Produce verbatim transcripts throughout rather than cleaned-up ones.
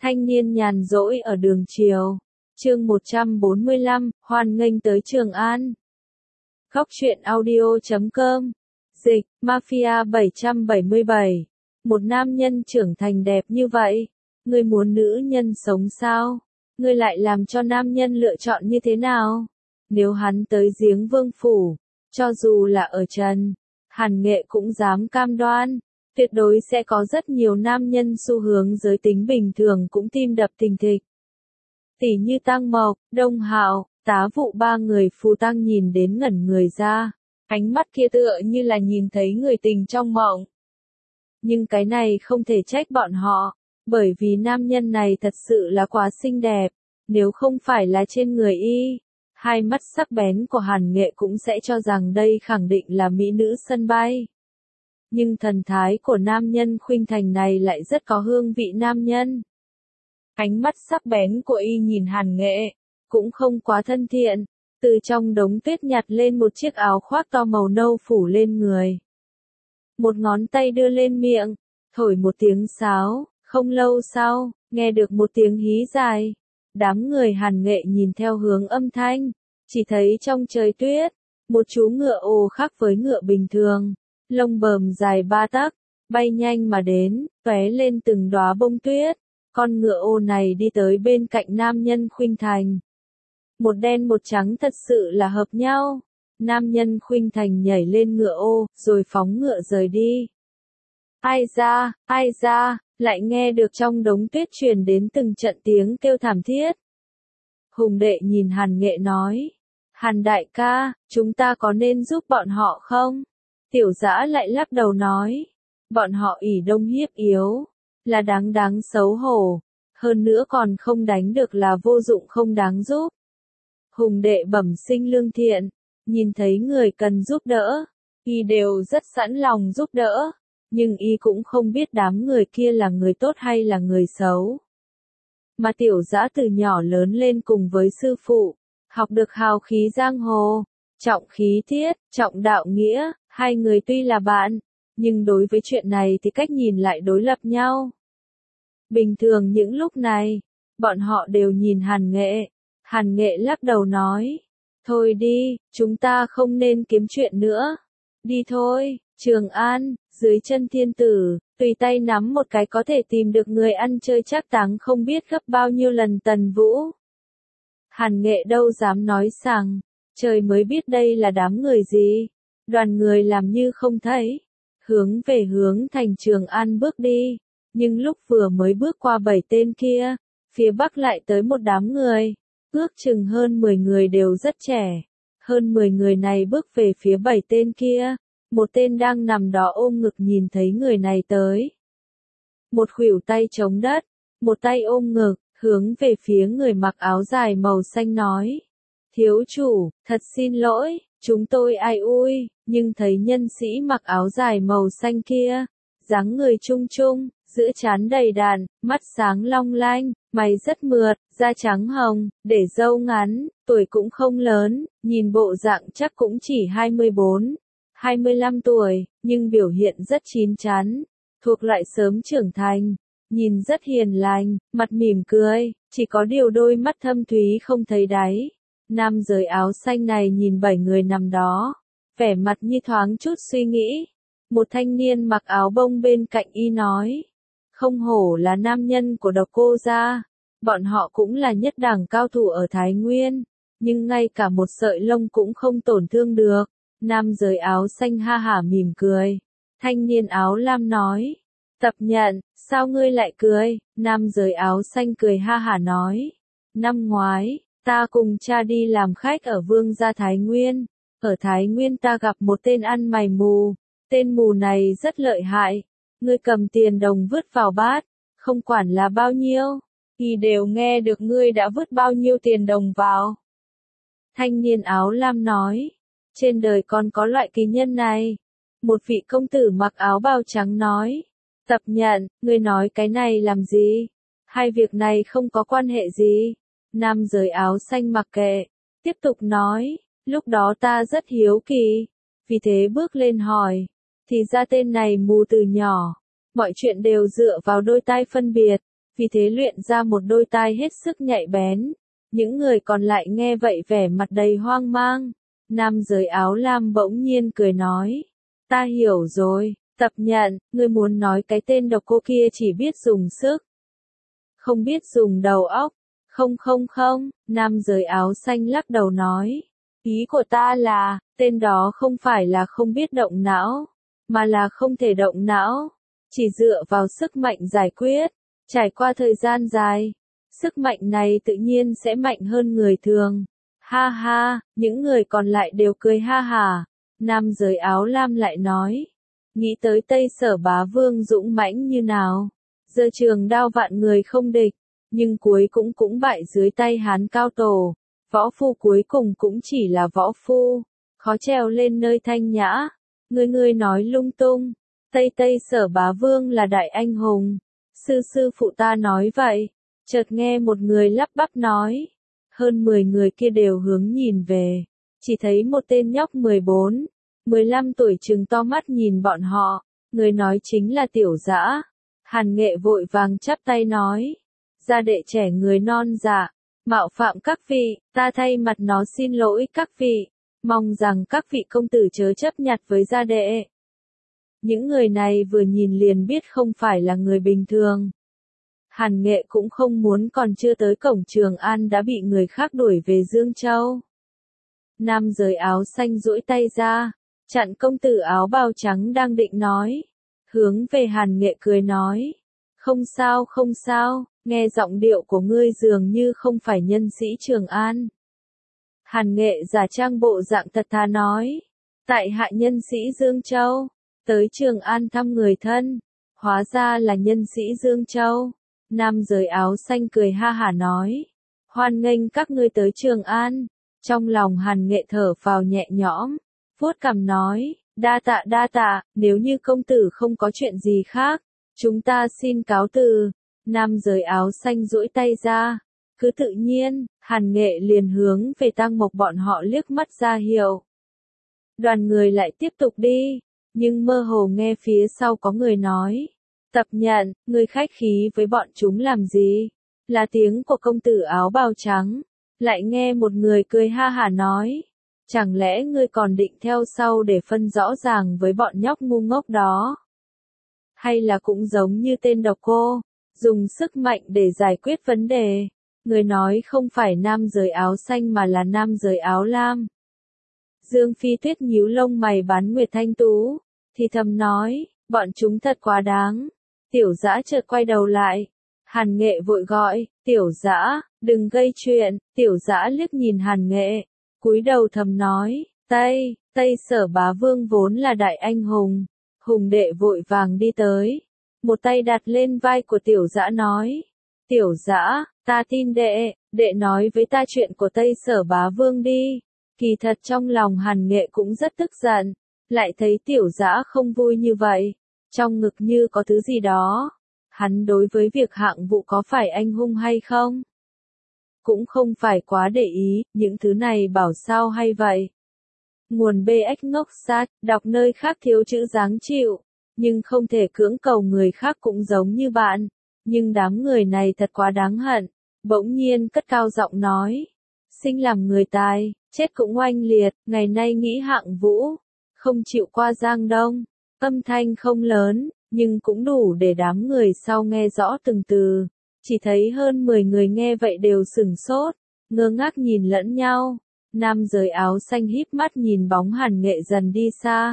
Thanh niên nhàn rỗi ở đường chiều. Chương một trăm bốn mươi lăm, hoan nghênh tới Trường An. Góc truyện audio chấm com. Dịch, Mafia bảy trăm bảy mươi bảy. Một nam nhân trưởng thành đẹp như vậy, ngươi muốn nữ nhân sống sao? Ngươi lại làm cho nam nhân lựa chọn như thế nào? Nếu hắn tới giếng Vương phủ, cho dù là ở trần, Hàn Nghệ cũng dám cam đoan, tuyệt đối sẽ có rất nhiều nam nhân xu hướng giới tính bình thường cũng tim đập thình thịch. Tỷ như Tăng Mộc, Đông Hạo, Tá Vụ ba người phù tăng nhìn đến ngẩn người ra, ánh mắt kia tựa như là nhìn thấy người tình trong mộng. Nhưng cái này không thể trách bọn họ, bởi vì nam nhân này thật sự là quá xinh đẹp, nếu không phải là trên người y, hai mắt sắc bén của Hàn Nghệ cũng sẽ cho rằng đây khẳng định là mỹ nữ sân bay. Nhưng thần thái của nam nhân khuynh thành này lại rất có hương vị nam nhân. Ánh mắt sắc bén của y nhìn Hàn Nghệ, cũng không quá thân thiện, từ trong đống tuyết nhặt lên một chiếc áo khoác to màu nâu phủ lên người. Một ngón tay đưa lên miệng, thổi một tiếng sáo, không lâu sau, nghe được một tiếng hí dài. Đám người Hàn Nghệ nhìn theo hướng âm thanh, chỉ thấy trong trời tuyết, một chú ngựa ô khác với ngựa bình thường, lông bờm dài ba tấc, bay nhanh mà đến, tóe lên từng đóa bông tuyết. Con ngựa ô này đi tới bên cạnh nam nhân khuynh thành. Một đen một trắng thật sự là hợp nhau. Nam nhân khuynh thành nhảy lên ngựa ô, rồi phóng ngựa rời đi. Ai ra, ai ra, lại nghe được trong đống tuyết truyền đến từng trận tiếng kêu thảm thiết. Hùng đệ nhìn Hàn Nghệ nói, Hàn đại ca, chúng ta có nên giúp bọn họ không? Tiểu Dã lại lắc đầu nói, bọn họ ỷ đông hiếp yếu, là đáng đáng xấu hổ, hơn nữa còn không đánh được là vô dụng không đáng giúp. Hùng đệ bẩm sinh lương thiện, nhìn thấy người cần giúp đỡ, y đều rất sẵn lòng giúp đỡ, nhưng y cũng không biết đám người kia là người tốt hay là người xấu. Mà Tiểu Dã từ nhỏ lớn lên cùng với sư phụ, học được hào khí giang hồ, trọng khí tiết, trọng đạo nghĩa, hai người tuy là bạn, nhưng đối với chuyện này thì cách nhìn lại đối lập nhau. Bình thường những lúc này, bọn họ đều nhìn Hàn Nghệ. Hàn Nghệ lắc đầu nói, thôi đi, chúng ta không nên kiếm chuyện nữa. Đi thôi, Trường An, dưới chân thiên tử, tùy tay nắm một cái có thể tìm được người ăn chơi trác táng không biết gấp bao nhiêu lần Tần Vũ. Hàn Nghệ đâu dám nói rằng, trời mới biết đây là đám người gì. Đoàn người làm như không thấy, hướng về hướng thành Trường An bước đi. Nhưng lúc vừa mới bước qua bảy tên kia, phía bắc lại tới một đám người, ước chừng hơn mười người đều rất trẻ. Hơn mười người này bước về phía bảy tên kia, một tên đang nằm đó ôm ngực nhìn thấy người này tới. Một khuỷu tay chống đất, một tay ôm ngực, hướng về phía người mặc áo dài màu xanh nói. Thiếu chủ, thật xin lỗi, chúng tôi ai ui, nhưng thấy nhân sĩ mặc áo dài màu xanh kia, dáng người trung trung, giữa trán đầy đặn, mắt sáng long lanh, mày rất mượt, da trắng hồng, để râu ngắn, tuổi cũng không lớn, nhìn bộ dạng chắc cũng chỉ hai mươi bốn, hai mươi lăm tuổi, nhưng biểu hiện rất chín chắn, thuộc loại sớm trưởng thành, nhìn rất hiền lành, mặt mỉm cười, chỉ có điều đôi mắt thâm thúy không thấy đáy. Nam giới áo xanh này nhìn bảy người nằm đó, vẻ mặt như thoáng chút suy nghĩ. Một thanh niên mặc áo bông bên cạnh y nói, không hổ là nam nhân của Độc Cô gia, bọn họ cũng là nhất đẳng cao thủ ở Thái Nguyên, nhưng ngay cả một sợi lông cũng không tổn thương được. Nam giới áo xanh ha hả mỉm cười. Thanh niên áo lam nói, Tập Nhận, sao ngươi lại cười? Nam giới áo xanh cười ha hả nói, năm ngoái, ta cùng cha đi làm khách ở Vương gia Thái Nguyên, ở Thái Nguyên ta gặp một tên ăn mày mù. Tên mù này rất lợi hại, ngươi cầm tiền đồng vứt vào bát, không quản là bao nhiêu, thì đều nghe được ngươi đã vứt bao nhiêu tiền đồng vào. Thanh niên áo lam nói, trên đời còn có loại kỳ nhân này. Một vị công tử mặc áo bào trắng nói, Tập Nhận, ngươi nói cái này làm gì? Hai việc này không có quan hệ gì. Nam giới áo xanh mặc kệ, tiếp tục nói, lúc đó ta rất hiếu kỳ, vì thế bước lên hỏi. Thì ra tên này mù từ nhỏ, mọi chuyện đều dựa vào đôi tai phân biệt, vì thế luyện ra một đôi tai hết sức nhạy bén. Những người còn lại nghe vậy vẻ mặt đầy hoang mang. Nam giới áo lam bỗng nhiên cười nói. Ta hiểu rồi, Tập Nhận, ngươi muốn nói cái tên độc cô kia chỉ biết dùng sức. Không biết dùng đầu óc. Không không không, nam giới áo xanh lắc đầu nói. Ý của ta là, tên đó không phải là không biết động não, mà là không thể động não. Chỉ dựa vào sức mạnh giải quyết, trải qua thời gian dài, sức mạnh này tự nhiên sẽ mạnh hơn người thường. Ha ha, những người còn lại đều cười ha hà. Nam giới áo lam lại nói. Nghĩ tới Tây Sở Bá Vương dũng mãnh như nào. Giơ trường đao vạn người không địch, nhưng cuối cũng cũng bại dưới tay Hán cao tổ. Võ phu cuối cùng cũng chỉ là võ phu, khó trèo lên nơi thanh nhã. Người người nói lung tung, Tây Tây Sở Bá Vương là đại anh hùng. Sư sư phụ ta nói vậy, chợt nghe một người lắp bắp nói. Hơn mười người kia đều hướng nhìn về, chỉ thấy một tên nhóc mười bốn, mười lăm tuổi trừng to mắt nhìn bọn họ, người nói chính là Tiểu Dã. Hàn Nghệ vội vàng chắp tay nói, gia đệ trẻ người non dạ, mạo phạm các vị, ta thay mặt nó xin lỗi các vị, mong rằng các vị công tử chớ chấp nhặt với gia đệ. Những người này vừa nhìn liền biết không phải là người bình thường. Hàn Nghệ cũng không muốn còn chưa tới cổng Trường An đã bị người khác đuổi về Dương Châu. Nam giới áo xanh duỗi tay ra, chặn công tử áo bào trắng đang định nói. Hướng về Hàn Nghệ cười nói. Không sao không sao, nghe giọng điệu của ngươi dường như không phải nhân sĩ Trường An. Hàn Nghệ giả trang bộ dạng thật thà nói. Tại hạ nhân sĩ Dương Châu, tới Trường An thăm người thân, hóa ra là nhân sĩ Dương Châu. Nam giới áo xanh cười ha hả nói. Hoan nghênh các ngươi tới Trường An. Trong lòng Hàn Nghệ thở phào nhẹ nhõm, vuốt cằm nói, đa tạ đa tạ, nếu như công tử không có chuyện gì khác, chúng ta xin cáo từ. Nam giới áo xanh duỗi tay ra, cứ tự nhiên, Hàn Nghệ liền hướng về Tang Mộc bọn họ liếc mắt ra hiệu. Đoàn người lại tiếp tục đi, nhưng mơ hồ nghe phía sau có người nói. Tập Nhận, người khách khí với bọn chúng làm gì? Là tiếng của công tử áo bào trắng. Lại nghe một người cười ha hả nói. Chẳng lẽ ngươi còn định theo sau để phân rõ ràng với bọn nhóc ngu ngốc đó? Hay là cũng giống như tên độc cô, dùng sức mạnh để giải quyết vấn đề? Người nói không phải nam giới áo xanh mà là nam giới áo lam. Dương Phi Tuyết nhíu lông mày bán Nguyệt Thanh Tú, thì thầm nói, bọn chúng thật quá đáng. Tiểu Dã chợt quay đầu lại. Hàn Nghệ vội gọi, Tiểu Dã, đừng gây chuyện. Tiểu Dã liếc nhìn Hàn Nghệ, cúi đầu thầm nói, Tây, Tây Sở Bá Vương vốn là đại anh hùng. Hùng đệ vội vàng đi tới, một tay đặt lên vai của Tiểu Dã nói, Tiểu Dã, ta tin đệ, đệ nói với ta chuyện của Tây Sở Bá Vương đi. Kỳ thật trong lòng Hàn Nghệ cũng rất tức giận, lại thấy Tiểu Dã không vui như vậy, trong ngực như có thứ gì đó. Hắn đối với việc hạng vụ có phải anh hung hay không? Cũng không phải quá để ý, những thứ này bảo sao hay vậy. Nguồn bê ếch ngốc sát, đọc nơi khác thiếu chữ dáng chịu, nhưng không thể cưỡng cầu người khác cũng giống như bạn. Nhưng đám người này thật quá đáng hận, bỗng nhiên cất cao giọng nói. Sinh làm người tài, chết cũng oanh liệt, ngày nay nghĩ hạng vũ, không chịu qua Giang Đông. Âm thanh không lớn, nhưng cũng đủ để đám người sau nghe rõ từng từ. Chỉ thấy hơn mười người nghe vậy đều sửng sốt, ngơ ngác nhìn lẫn nhau. Nam giới áo xanh híp mắt nhìn bóng Hàn Nghệ dần đi xa.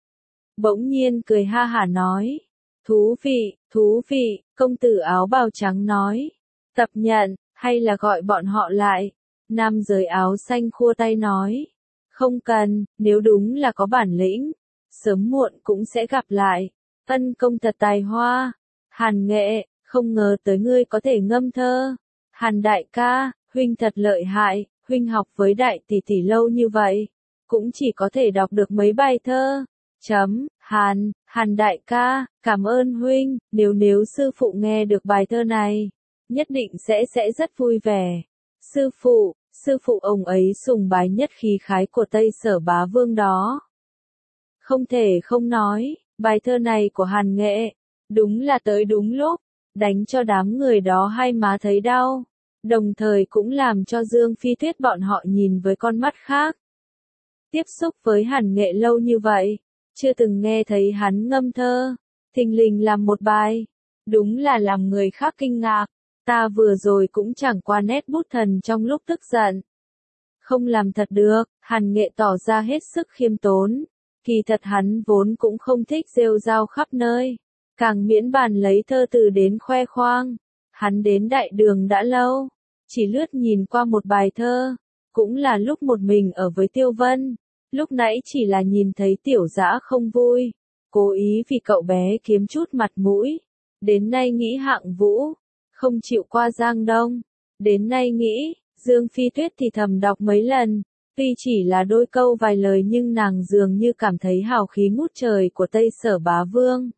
Bỗng nhiên cười ha hả nói. Thú vị, thú vị, công tử áo bào trắng nói. Tập Nhận, hay là gọi bọn họ lại. Nam giới áo xanh khua tay nói. Không cần, nếu đúng là có bản lĩnh, sớm muộn cũng sẽ gặp lại. Ân công thật tài hoa. Hàn Nghệ, không ngờ tới ngươi có thể ngâm thơ. Hàn đại ca, huynh thật lợi hại, huynh học với đại tỷ tỷ lâu như vậy, cũng chỉ có thể đọc được mấy bài thơ. Chấm, Hàn, Hàn đại ca, cảm ơn huynh, nếu nếu sư phụ nghe được bài thơ này, nhất định sẽ sẽ rất vui vẻ. Sư phụ, sư phụ ông ấy sùng bái nhất khí khái của Tây Sở Bá Vương đó. Không thể không nói, bài thơ này của Hàn Nghệ, đúng là tới đúng lúc. đánh cho đám người đó hai má thấy đau, đồng thời cũng làm cho Dương Phi Tuyết bọn họ nhìn với con mắt khác. Tiếp xúc với Hàn Nghệ lâu như vậy, chưa từng nghe thấy hắn ngâm thơ, thình lình làm một bài, đúng là làm người khác kinh ngạc, ta vừa rồi cũng chẳng qua nét bút thần trong lúc tức giận. Không làm thật được, Hàn Nghệ tỏ ra hết sức khiêm tốn, kỳ thật hắn vốn cũng không thích rêu rao khắp nơi, càng miễn bàn lấy thơ từ đến khoe khoang. Hắn đến đại đường đã lâu, chỉ lướt nhìn qua một bài thơ, cũng là lúc một mình ở với Tiêu Vân, lúc nãy chỉ là nhìn thấy Tiểu Dã không vui, cố ý vì cậu bé kiếm chút mặt mũi, đến nay nghĩ Hạng Vũ, không chịu qua Giang Đông, đến nay nghĩ, Dương Phi Tuyết thì thầm đọc mấy lần, tuy chỉ là đôi câu vài lời nhưng nàng dường như cảm thấy hào khí ngút trời của Tây Sở Bá Vương.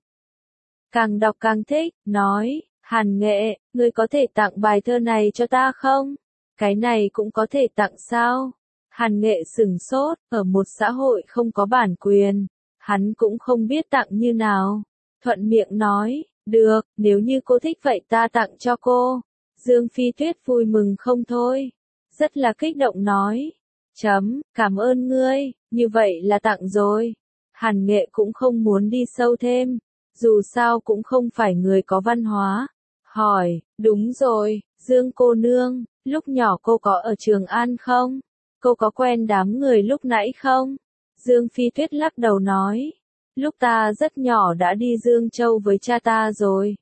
Càng đọc càng thích, nói, Hàn Nghệ, ngươi có thể tặng bài thơ này cho ta không? Cái này cũng có thể tặng sao? Hàn Nghệ sửng sốt, ở một xã hội không có bản quyền, hắn cũng không biết tặng như nào. Thuận miệng nói, được, nếu như cô thích vậy ta tặng cho cô. Dương Phi Tuyết vui mừng không thôi, rất là kích động nói, chấm, cảm ơn ngươi, như vậy là tặng rồi. Hàn Nghệ cũng không muốn đi sâu thêm, dù sao cũng không phải người có văn hóa. Hỏi, đúng rồi, Dương cô nương, lúc nhỏ cô có ở Trường An không? Cô có quen đám người lúc nãy không? Dương Phi Tuyết lắc đầu nói, lúc ta rất nhỏ đã đi Dương Châu với cha ta rồi.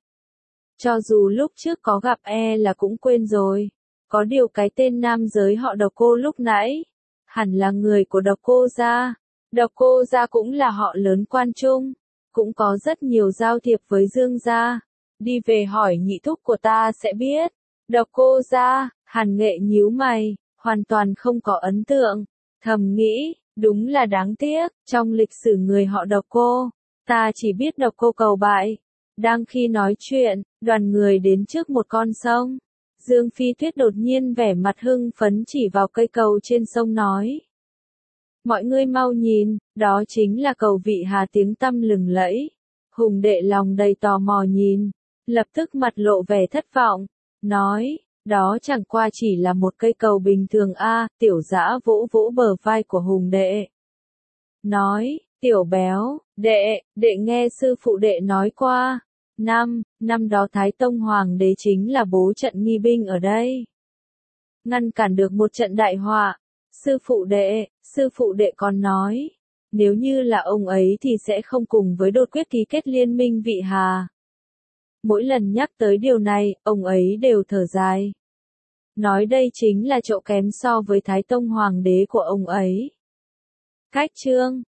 Cho dù lúc trước có gặp e là cũng quên rồi. Có điều cái tên nam giới họ Độc Cô lúc nãy, hẳn là người của Độc Cô gia. Độc Cô gia cũng là họ lớn Quan Trung, cũng có rất nhiều giao thiệp với Dương gia. Đi về hỏi nhị thúc của ta sẽ biết. Độc Cô gia, Hàn Nghệ nhíu mày, hoàn toàn không có ấn tượng, thầm nghĩ, đúng là đáng tiếc, trong lịch sử người họ Độc Cô, ta chỉ biết Độc Cô cầu bại. Đang khi nói chuyện, đoàn người đến trước một con sông. Dương Phi Tuyết đột nhiên vẻ mặt hưng phấn chỉ vào cây cầu trên sông nói. Mọi người mau nhìn, đó chính là cầu Vị Hà tiếng tăm lừng lẫy. Hùng đệ lòng đầy tò mò nhìn, lập tức mặt lộ vẻ thất vọng, nói, đó chẳng qua chỉ là một cây cầu bình thường a. Tiểu Dã vỗ vỗ bờ vai của Hùng đệ. Nói, Tiểu Béo, đệ, đệ nghe sư phụ đệ nói qua. Năm, năm đó Thái Tông Hoàng đế chính là bố trận nghi binh ở đây. Ngăn cản được một trận đại họa. Sư phụ đệ, sư phụ đệ còn nói, nếu như là ông ấy thì sẽ không cùng với Đột Quyết ký kết liên minh Vị Hà. Mỗi lần nhắc tới điều này, ông ấy đều thở dài. Nói đây chính là chỗ kém so với Thái Tông Hoàng đế của ông ấy. Cách chương